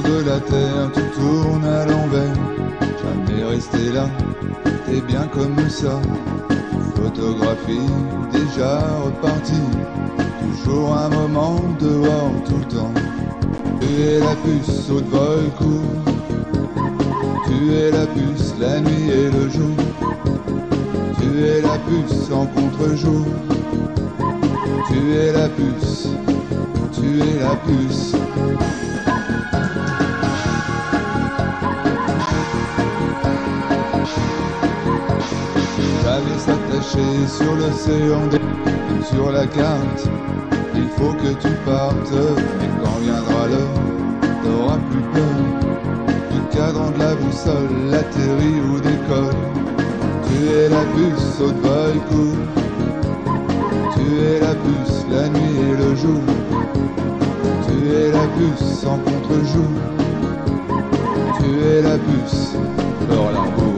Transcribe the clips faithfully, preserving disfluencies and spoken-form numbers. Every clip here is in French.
de la terre, tu tournes à l'envers. Jamais resté là, t'es bien comme ça. Photographie déjà reparti. Toujours un moment dehors tout le temps. Tu es la puce au vol court. Tu es la puce la nuit et le jour. Tu es la puce en contre-jour. Tu es la puce, tu es la puce. J'allais s'attacher sur l'océan, sur la carte. Il faut que tu partes, et quand viendra l'heure, t'auras plus peur. Du cadran de la boussole, atterrit ou décolle. Tu es la puce au vol court. Tu es la puce la nuit et le jour. Tu es la puce en contre-jour. Tu es la puce hors l'arbour.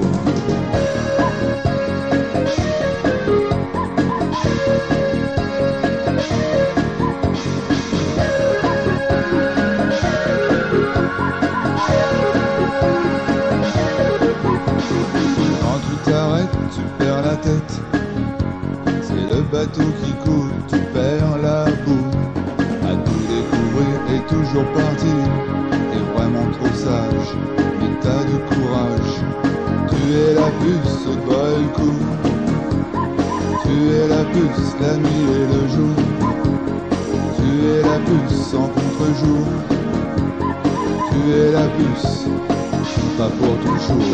Quand tu t'arrêtes, tu perds la tête. C'est le bateau qui coule, tu perds la boue. À tout découvrir et toujours partir. T'es vraiment trop sage, mais t'as du courage. Tu es la puce au vol court. Tu es la puce la nuit et le jour. Tu es la puce en contre-jour. Tu es la puce, pas pour toujours.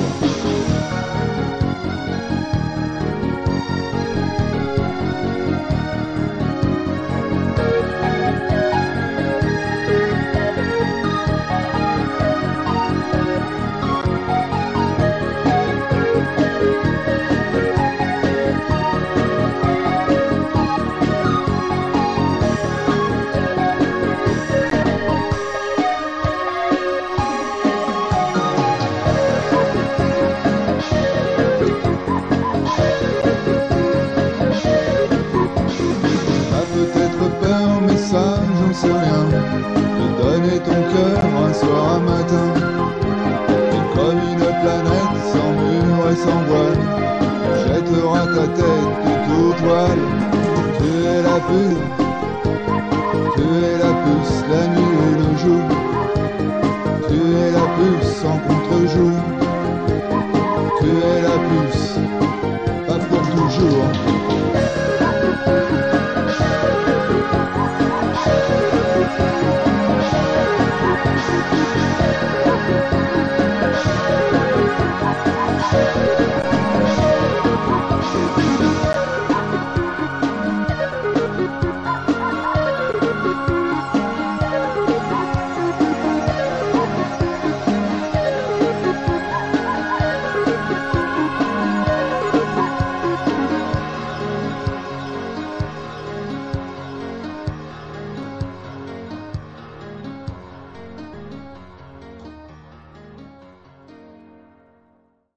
J'en sais rien, de donner ton cœur un soir, un matin. Et comme une planète sans mur et sans voile, jettera ta tête de toute voile. Tu es la puce, tu es la puce la nuit et le jour.